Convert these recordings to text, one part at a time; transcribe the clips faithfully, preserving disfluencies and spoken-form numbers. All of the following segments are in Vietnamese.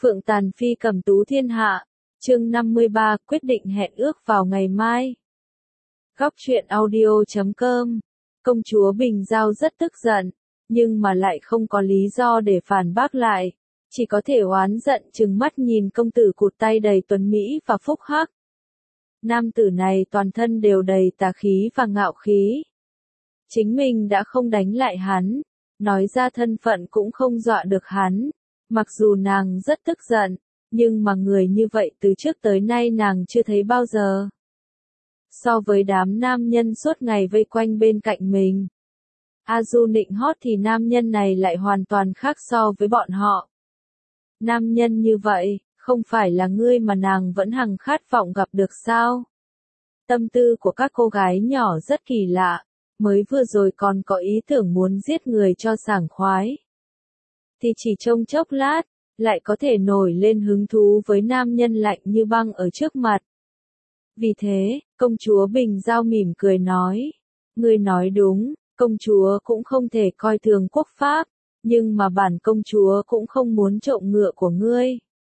Phượng Tàn Phi cầm tú thiên hạ, chương năm mươi ba, quyết định hẹn ước vào ngày mai. Góc truyện audio chấm com. Công chúa Bình Giao rất tức giận, nhưng mà lại không có lý do để phản bác lại, chỉ có thể oán giận trừng mắt nhìn công tử cụt tay đầy tuấn mỹ và phúc hắc. Nam tử này toàn thân đều đầy tà khí và ngạo khí. Chính mình đã không đánh lại hắn, nói ra thân phận cũng không dọa được hắn. Mặc dù nàng rất tức giận, nhưng mà người như vậy từ trước tới nay nàng chưa thấy bao giờ. So với đám nam nhân suốt ngày vây quanh bên cạnh mình, A Du nịnh hót thì nam nhân này lại hoàn toàn khác so với bọn họ. Nam nhân như vậy, không phải là ngươi mà nàng vẫn hằng khát vọng gặp được sao? Tâm tư của các cô gái nhỏ rất kỳ lạ, mới vừa rồi còn có ý tưởng muốn giết người cho sảng khoái. Thì chỉ trong chốc lát, lại có thể nổi lên hứng thú với nam nhân lạnh như băng ở trước mặt. Vì thế, công chúa Bình Giao mỉm cười nói, ngươi nói đúng, công chúa cũng không thể coi thường quốc pháp, nhưng mà bản công chúa cũng không muốn trộm ngựa của ngươi.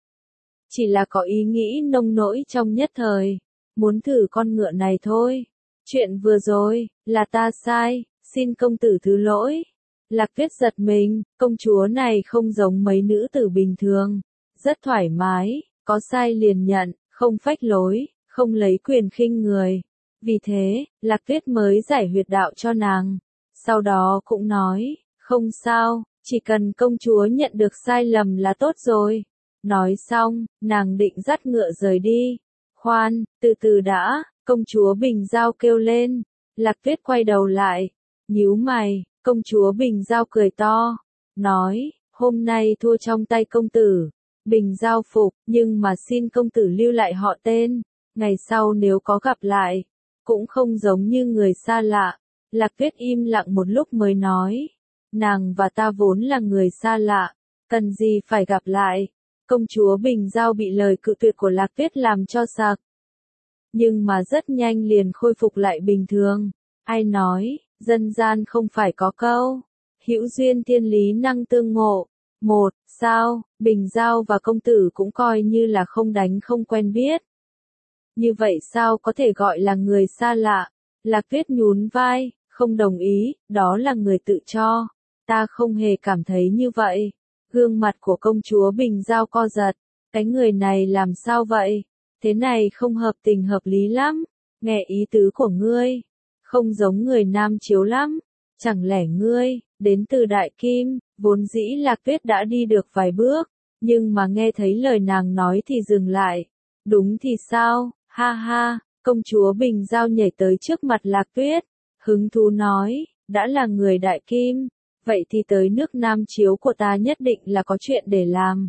Chỉ là có ý nghĩ nông nỗi trong nhất thời, muốn thử con ngựa này thôi. Chuyện vừa rồi, là ta sai, xin công tử thứ lỗi. Lạc Tuyết giật mình, công chúa này không giống mấy nữ tử bình thường, rất thoải mái, có sai liền nhận, không phách lối, không lấy quyền khinh người. Vì thế, Lạc Tuyết mới giải huyệt đạo cho nàng. Sau đó cũng nói, không sao, chỉ cần công chúa nhận được sai lầm là tốt rồi. Nói xong, nàng định dắt ngựa rời đi. Khoan, từ từ đã, công chúa Bình Giao kêu lên. Lạc Tuyết quay đầu lại, nhíu mày. Công chúa Bình Giao cười to, nói, hôm nay thua trong tay công tử, Bình Giao phục, nhưng mà xin công tử lưu lại họ tên, ngày sau nếu có gặp lại, cũng không giống như người xa lạ. Lạc Tuyết im lặng một lúc mới nói, nàng và ta vốn là người xa lạ, cần gì phải gặp lại. Công chúa Bình Giao bị lời cự tuyệt của Lạc Tuyết làm cho sặc, nhưng mà rất nhanh liền khôi phục lại bình thường. Ai nói, dân gian không phải có câu, hữu duyên thiên lý năng tương ngộ. Một, sao, Bình Giao và công tử cũng coi như là không đánh không quen biết. Như vậy sao có thể gọi là người xa lạ? Lạc Tuyết nhún vai, không đồng ý, đó là người tự cho. Ta không hề cảm thấy như vậy. Gương mặt của công chúa Bình Giao co giật, cái người này làm sao vậy? Thế này không hợp tình hợp lý lắm, nghe ý tứ của ngươi. Không giống người nam chiếu lắm, chẳng lẽ ngươi, đến từ Đại Kim, vốn dĩ Lạc Tuyết đã đi được vài bước, nhưng mà nghe thấy lời nàng nói thì dừng lại. Đúng thì sao, ha ha, công chúa Bình Giao nhảy tới trước mặt Lạc Tuyết, hứng thú nói, đã là người Đại Kim, vậy thì tới nước Nam Chiếu của ta nhất định là có chuyện để làm.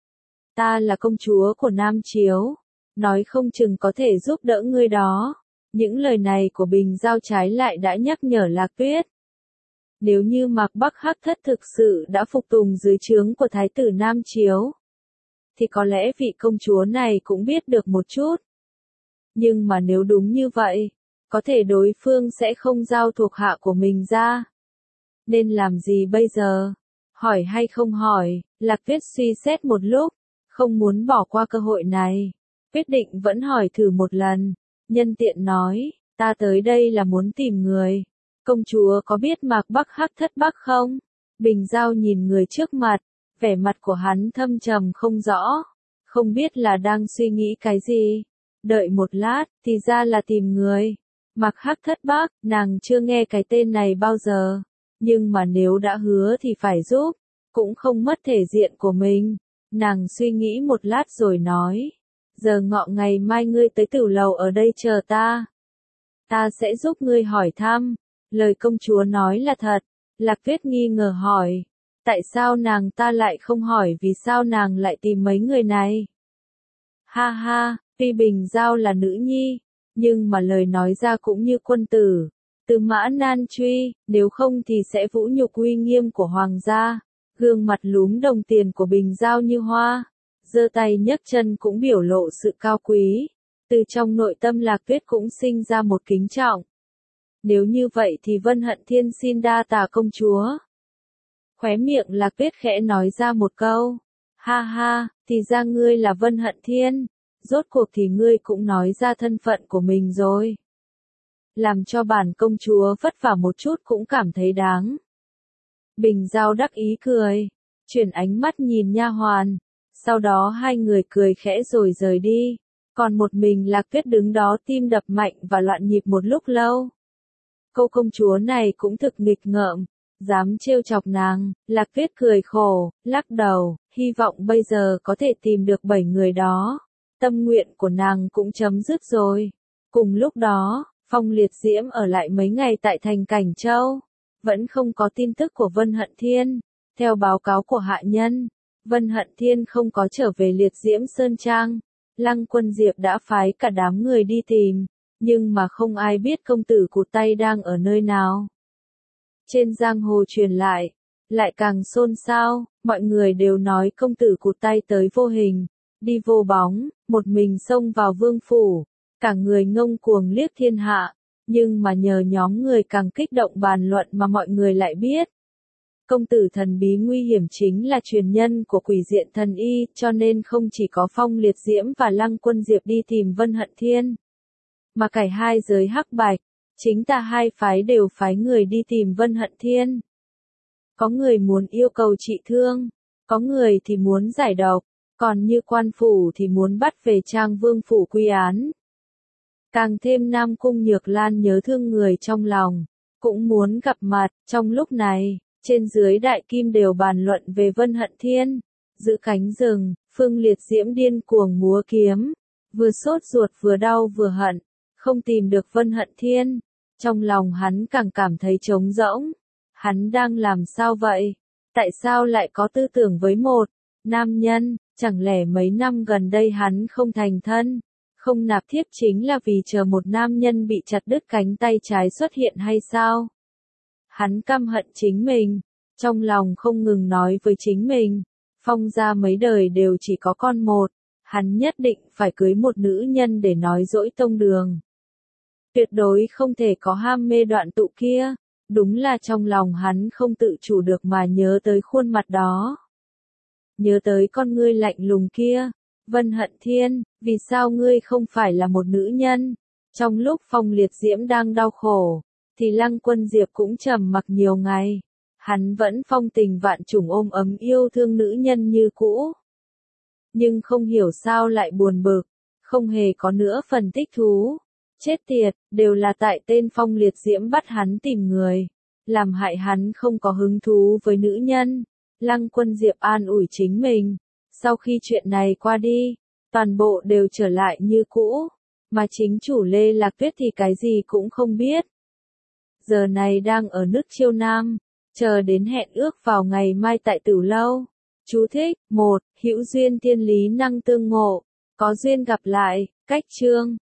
Ta là công chúa của Nam Chiếu, nói không chừng có thể giúp đỡ ngươi đó. Những lời này của Bình Giao trái lại đã nhắc nhở Lạc Tuyết. Nếu như Mạc Bắc Hắc Thất thực sự đã phục tùng dưới trướng của Thái tử Nam Chiếu, thì có lẽ vị công chúa này cũng biết được một chút. Nhưng mà nếu đúng như vậy, có thể đối phương sẽ không giao thuộc hạ của mình ra. Nên làm gì bây giờ? Hỏi hay không hỏi? Lạc Tuyết suy xét một lúc, không muốn bỏ qua cơ hội này. Quyết định vẫn hỏi thử một lần. Nhân tiện nói, ta tới đây là muốn tìm người. Công chúa có biết Mạc Bắc Hắc Thất Bắc không? Bình Giao nhìn người trước mặt, vẻ mặt của hắn thâm trầm không rõ, không biết là đang suy nghĩ cái gì. Đợi một lát, thì ra là tìm người. Mạc Hắc Thất Bắc, nàng chưa nghe cái tên này bao giờ, nhưng mà nếu đã hứa thì phải giúp, cũng không mất thể diện của mình. Nàng suy nghĩ một lát rồi nói, giờ ngọ ngày mai ngươi tới tử lầu ở đây chờ ta. Ta sẽ giúp ngươi hỏi thăm. Lời công chúa nói là thật. Lạc Tuyết nghi ngờ hỏi, tại sao nàng ta lại không hỏi vì sao nàng lại tìm mấy người này? Ha ha, tuy Bình Giao là nữ nhi, nhưng mà lời nói ra cũng như quân tử. Từ mã nan truy, nếu không thì sẽ vũ nhục uy nghiêm của hoàng gia. Gương mặt lúm đồng tiền của Bình Giao như hoa, giơ tay nhấc chân cũng biểu lộ sự cao quý. Từ trong nội tâm Lạc Tuyết cũng sinh ra một kính trọng. Nếu như vậy thì Vân Hận Thiên xin đa tà công chúa. Khóe miệng Lạc Tuyết khẽ nói ra một câu. Ha ha, thì ra ngươi là Vân Hận Thiên, rốt cuộc thì ngươi cũng nói ra thân phận của mình rồi. Làm cho bản công chúa vất vả một chút cũng cảm thấy đáng. Bình Giao đắc ý cười, chuyển ánh mắt nhìn nha hoàn, sau đó hai người cười khẽ rồi rời đi, còn một mình Lạc Tuyết đứng đó tim đập mạnh và loạn nhịp một lúc lâu. Cô công chúa này cũng thực nghịch ngợm, dám trêu chọc nàng. Lạc Tuyết cười khổ, lắc đầu, hy vọng bây giờ có thể tìm được bảy người đó. Tâm nguyện của nàng cũng chấm dứt rồi. Cùng lúc đó, Phong Liệt Diễm ở lại mấy ngày tại thành Cảnh Châu. Vẫn không có tin tức của Vân Hận Thiên. Theo báo cáo của hạ nhân, Vân Hận Thiên không có trở về Liệt Diễm Sơn Trang. Lăng Quân Diệp đã phái cả đám người đi tìm, nhưng mà không ai biết công tử Cụt Tay đang ở nơi nào. Trên giang hồ truyền lại, lại càng xôn xao, mọi người đều nói công tử Cụt Tay tới vô hình, đi vô bóng, một mình xông vào vương phủ, cả người ngông cuồng liếc thiên hạ, nhưng mà nhờ nhóm người càng kích động bàn luận mà mọi người lại biết. Công tử thần bí nguy hiểm chính là truyền nhân của Quỷ Diện Thần Y, cho nên không chỉ có Phong Liệt Diễm và Lăng Quân Diệp đi tìm Vân Hận Thiên, mà cả hai giới hắc bạch, chính ta hai phái đều phái người đi tìm Vân Hận Thiên. Có người muốn yêu cầu trị thương, có người thì muốn giải độc, còn như quan phủ thì muốn bắt về Trang Vương phủ quy án. Càng thêm Nam Cung Nhược Lan nhớ thương người trong lòng, cũng muốn gặp mặt. Trong lúc này, trên dưới đại kim đều bàn luận về Vân Hận Thiên. Giữa cánh rừng, Phương Liệt Diễm điên cuồng múa kiếm, vừa sốt ruột vừa đau vừa hận, không tìm được Vân Hận Thiên. Trong lòng hắn càng cảm thấy trống rỗng. Hắn đang làm sao vậy? Tại sao lại có tư tưởng với một nam nhân? Chẳng lẽ mấy năm gần đây hắn không thành thân, không nạp thiếp chính là vì chờ một nam nhân bị chặt đứt cánh tay trái xuất hiện hay sao? Hắn căm hận chính mình, trong lòng không ngừng nói với chính mình, Phong gia mấy đời đều chỉ có con một, hắn nhất định phải cưới một nữ nhân để nói dỗi tông đường. Tuyệt đối không thể có ham mê đoạn tụ kia. Đúng là trong lòng hắn không tự chủ được mà nhớ tới khuôn mặt đó. Nhớ tới con ngươi lạnh lùng kia. Vân Hận Thiên, vì sao ngươi không phải là một nữ nhân? Trong lúc Phong Liệt Diễm đang đau khổ, thì Lăng Quân Diệp cũng trầm mặc nhiều ngày. Hắn vẫn phong tình vạn trùng ôm ấm yêu thương nữ nhân như cũ. Nhưng không hiểu sao lại buồn bực, không hề có nữa phần thích thú. Chết tiệt, đều là tại tên Phong Liệt Diễm bắt hắn tìm người, làm hại hắn không có hứng thú với nữ nhân. Lăng Quân Diệp an ủi chính mình, sau khi chuyện này qua đi, toàn bộ đều trở lại như cũ, mà chính chủ Lê Lạc Tuyết thì cái gì cũng không biết. Giờ này đang ở nước Chiêu Nam, chờ đến hẹn ước vào ngày mai tại Tử Lâu. Chú thích, một, hữu duyên thiên lý năng tương ngộ, có duyên gặp lại, cách chương.